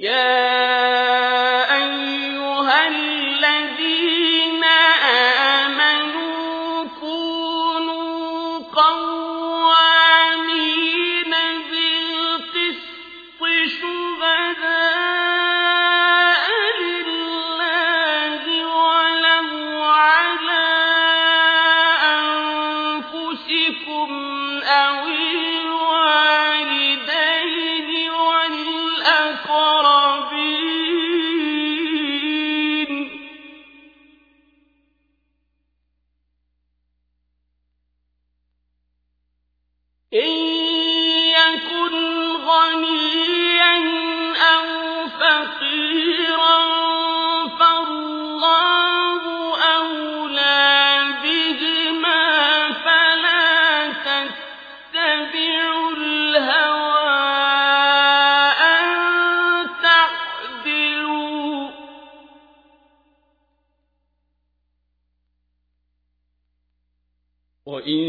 وَإِن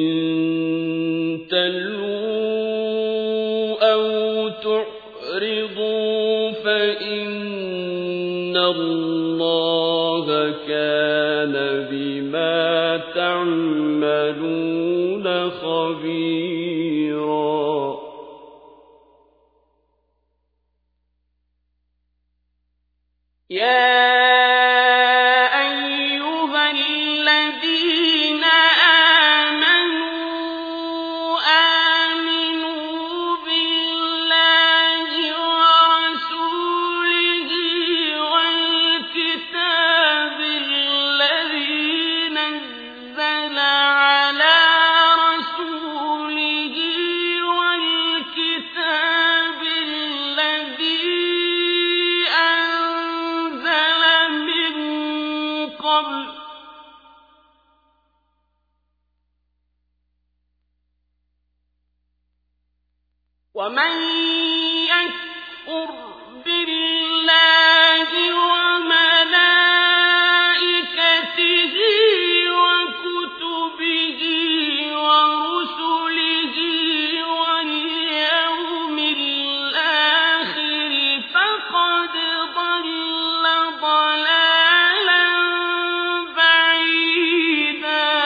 تَلْوُوا أَوْ تُعْرِضُوا فَإِنَّ اللَّهَ كَانَ بِمَا تَعْمَلُونَ خَبِيرًا. وَمَن يَكْفُرْ بِاللَّهِ وَمَلَائِكَتِهِ وَكُتُبِهِ وَرُسُلِهِ وَالْيَوْمِ الْآخِرِ فَقَدْ ضَلَّ ضَلَالًا بَعِيدًا.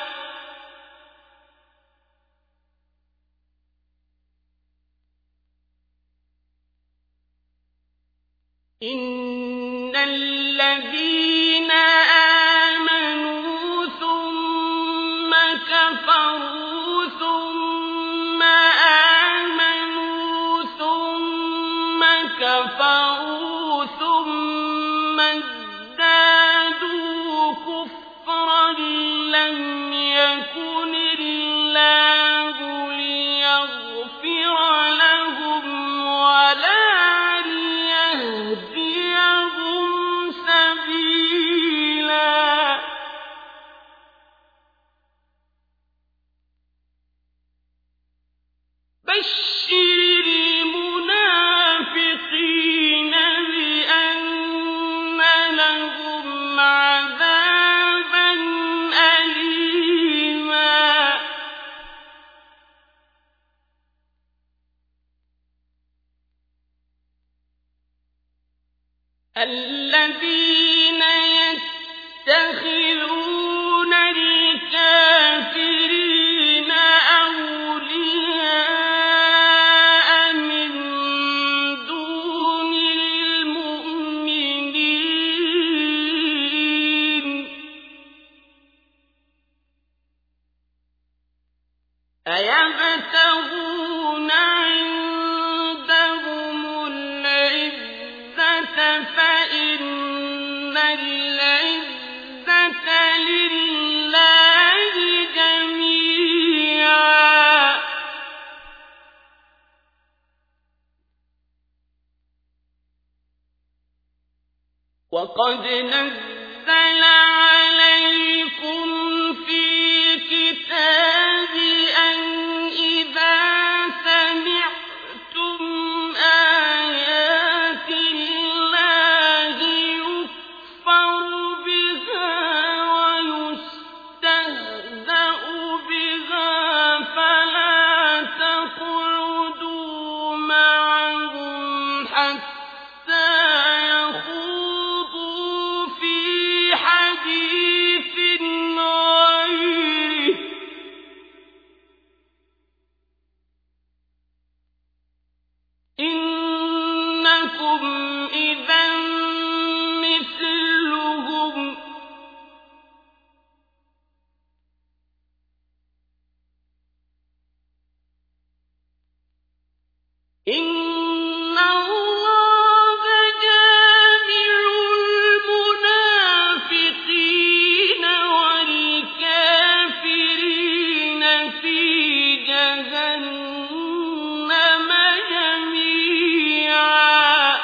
إِنَّ الَّذِينَ آمَنُوا ثُمَّ كَفَرُوا ثُمَّ آمَنُوا ثُمَّ كَفَرُوا ثُمَّ ازْدَادُوا كُفْرًا لَّمْ يَكُنِ اللَّهُ لِيَغْفِرَ لَهُمْ وَلَا لِيَهْدِيَهُمْ سَبِيلًا. بَشِّرِ الْمُنَافِقِينَ بِأَنَّ لَهُمْ عَذَابًا أَلِيمًا. الَّذِينَ يَتَّخِذُونَ الْكَافِرِينَ أَوْلِيَاءَ مِن دُونِ الْمُؤْمِنِينَ أَيَبْتَغُونَ عِندَهُمُ الْعِزَّةَ فَإِنَّ الْعِزَّةَ لِلَّهِ جَمِيعًا. وَقَدْ نَزَّلَ عَلَيْكُمْ فِي الْكِتَابِ أَنْ إِذَا سَمِعْتُمْ آيَاتِ اللَّهِ يُكْفَرُ بِهَا وَيُسْتَهْزَأُ بِهَا فَلَا تَقْعُدُوا مَعَهُمْ حَتَّىٰ إذا مثلهم إن الله جامع المنافقين والكافرين في جهنم جميعا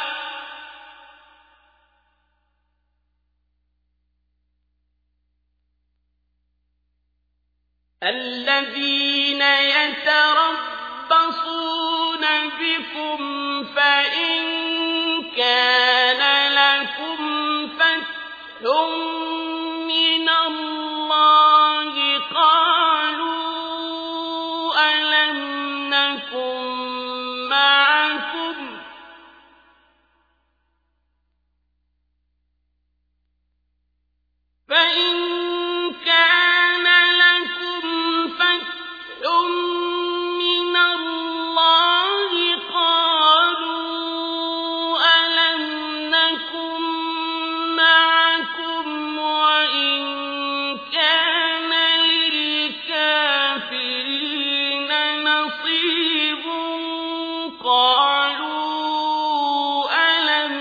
الذين يتربصون بكم فإن كان لكم فتح من الله قالوا ألم نكن معكم فإن كان لكم فتح من الله قالوا ألم نكن معكم وإن كان للكافرين نصيب قالوا ألم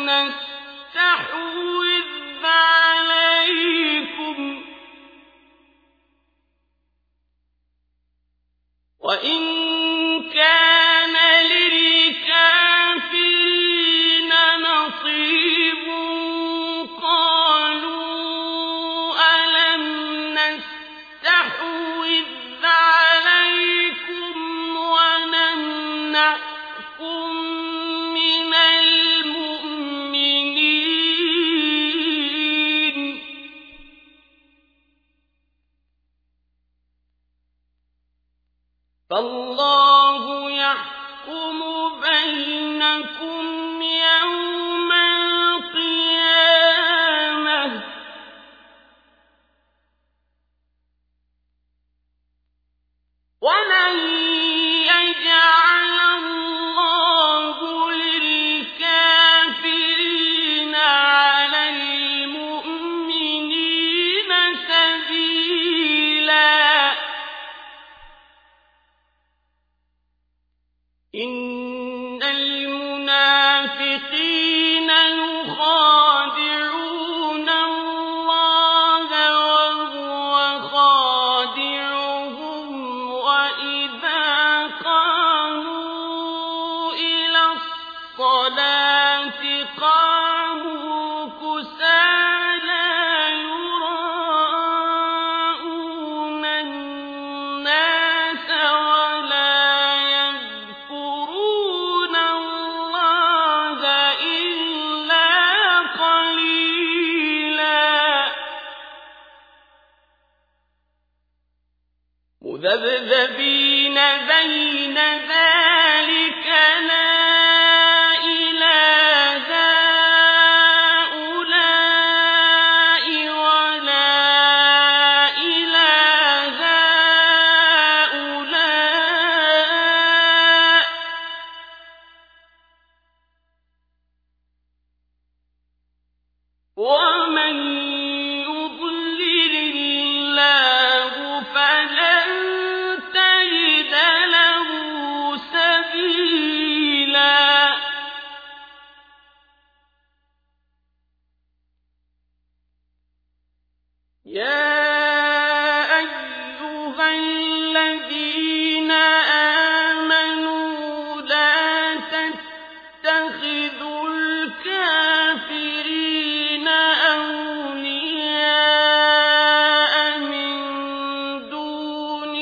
نستحوذ عليكم وإن كان للكافرين نصيب قالوا ألم نستحوذ عليكم ونمنعكم من المؤمنين فالله يحكم بينكم يوم القيامة ولن يجعل الله للكافرين على المؤمنين سبيلا إن المنافقين يخادعون الله وهو خادعهم وإذا قاموا إلى الصلاة قاموا كسالى يراءون الناس ولا يذكرون الله إلا قليلا مذبذبين بين ذلك لا إلى هؤلاء ولا إلى هؤلاء ومن يضلل الله فلن تجد له سبيلا يا أيها الذين آمنوا لا تتخذوا الكافرين أولياء من دون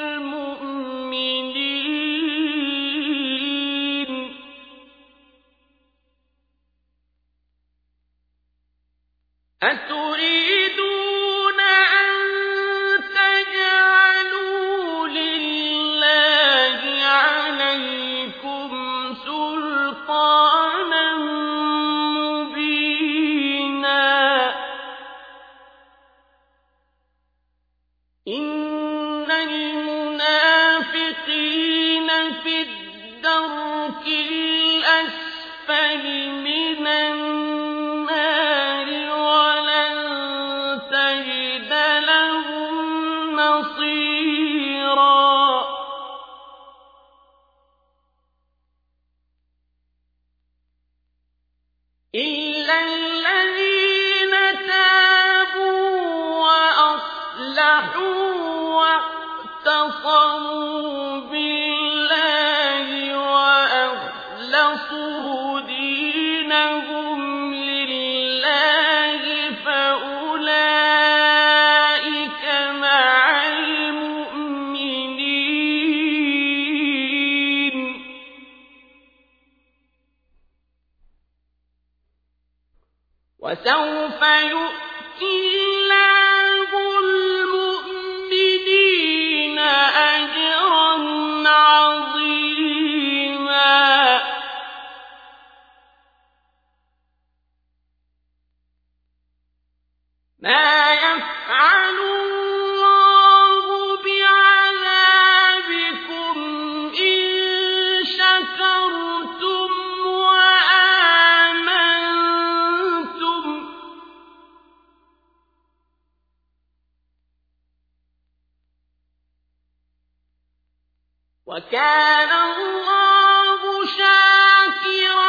المؤمنين أتريدون أن تجعلوا لله عليكم سلطانا مبينا إن المنافقين في الدرك الأسفل الأسفل من النار ولن تجد لهم نصيرا إلا الذين تابوا وأصلحوا واعتصموا بالله وأخلصوا دينهم لله فأولئك مع المؤمنين وسوف يؤتي الله المؤمنين أجرا عظيما ما يفعل الله بعذابكم إن شكرتم وآمنتم وكان الله شاكرا